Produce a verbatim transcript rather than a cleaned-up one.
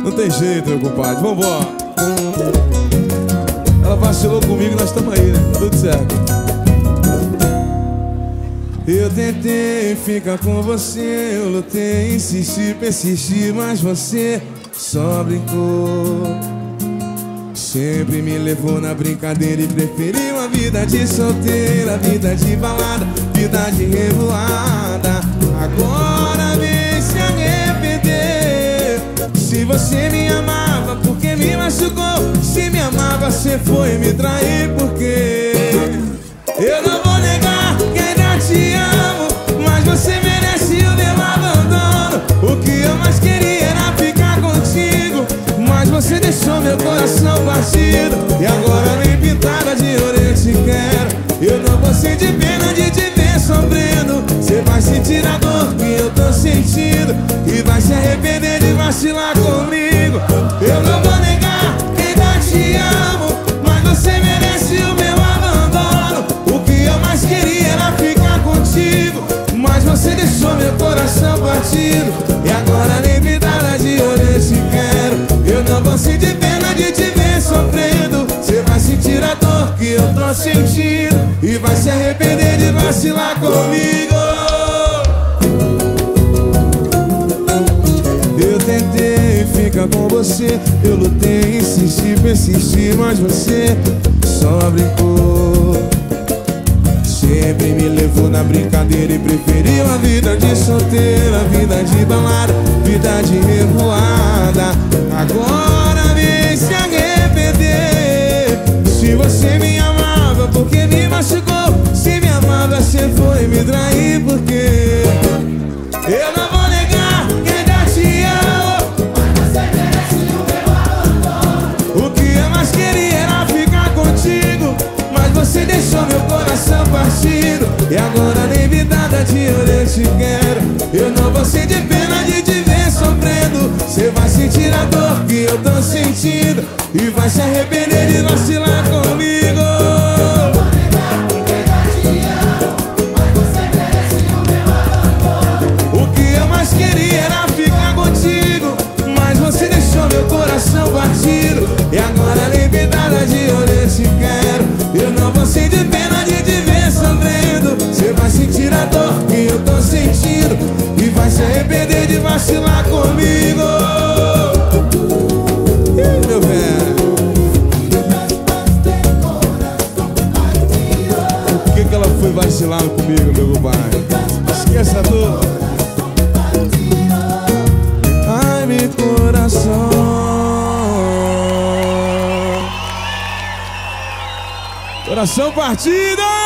Não tem jeito, meu compadre, vambora. Ela vacilou comigo, nós estamos aí, né? Tudo certo. Eu tentei ficar com você, eu lutei, insisti, persisti, mas você só brincou. Sempre me levou na brincadeira e preferiu a vida de solteira, vida de balada, vida de revoada. Agora vem se arrepender. Se você me amava, porque me machucou? Se me amava, você foi me trair, porque eu não vou negar que ainda te amo, mas você merece o meu abandono. O que eu mais queria era ficar contigo, mas você deixou meu coração partido. E agora nem pintada de ouro eu te quero. Eu não vou sentir pena de te ver sofrendo. Você vai sentir a dor que eu tô sentindo e vai se arrepender de vacilar comigo. Eu não vou negar que ainda te amo, mas você merece o meu abandono. O que eu mais queria era ficar contigo, mas você deixou meu coração partido. E agora nem pintada de ouro eu te quero. Eu não vou sentir pena de te ver sofrendo. Você vai sentir a dor que eu tô sentindo e vai se arrepender de vacilar comigo. Eu tentei ficar com você, eu lutei, insisti, persisti, mas você só brincou. Sempre me levou na brincadeira e preferiu a vida de solteira, vida de balada, vida de revoada. Agora vem se arrepender. Se você me amava, porque me machucou? Se me amava, você foi me trair, porque eu não vou negar que ainda te amo, mas você merece o meu abandono. O que eu mais queria era ficar contigo, mas você deixou meu coração partido. E agora nem vidada de ouro eu te quero. Eu não vou sentir pena de te ver sofrendo. Você vai sentir a dor que eu tô sentindo e vai se arrepender de vacilar comigo. O que eu mais queria era ficar contigo, mas você deixou meu coração partido. E agora nem vidada de ouro eu te quero. Eu não vou sentir pena de te ver sofrendo. Você vai sentir a dor que eu tô sentindo e vai se arrepender de vacilar comigo. Ih, meu velho, por que que ela foi vacilar comigo, meu compadre? Esqueça a dor. Ai, meu coração. Coração partido!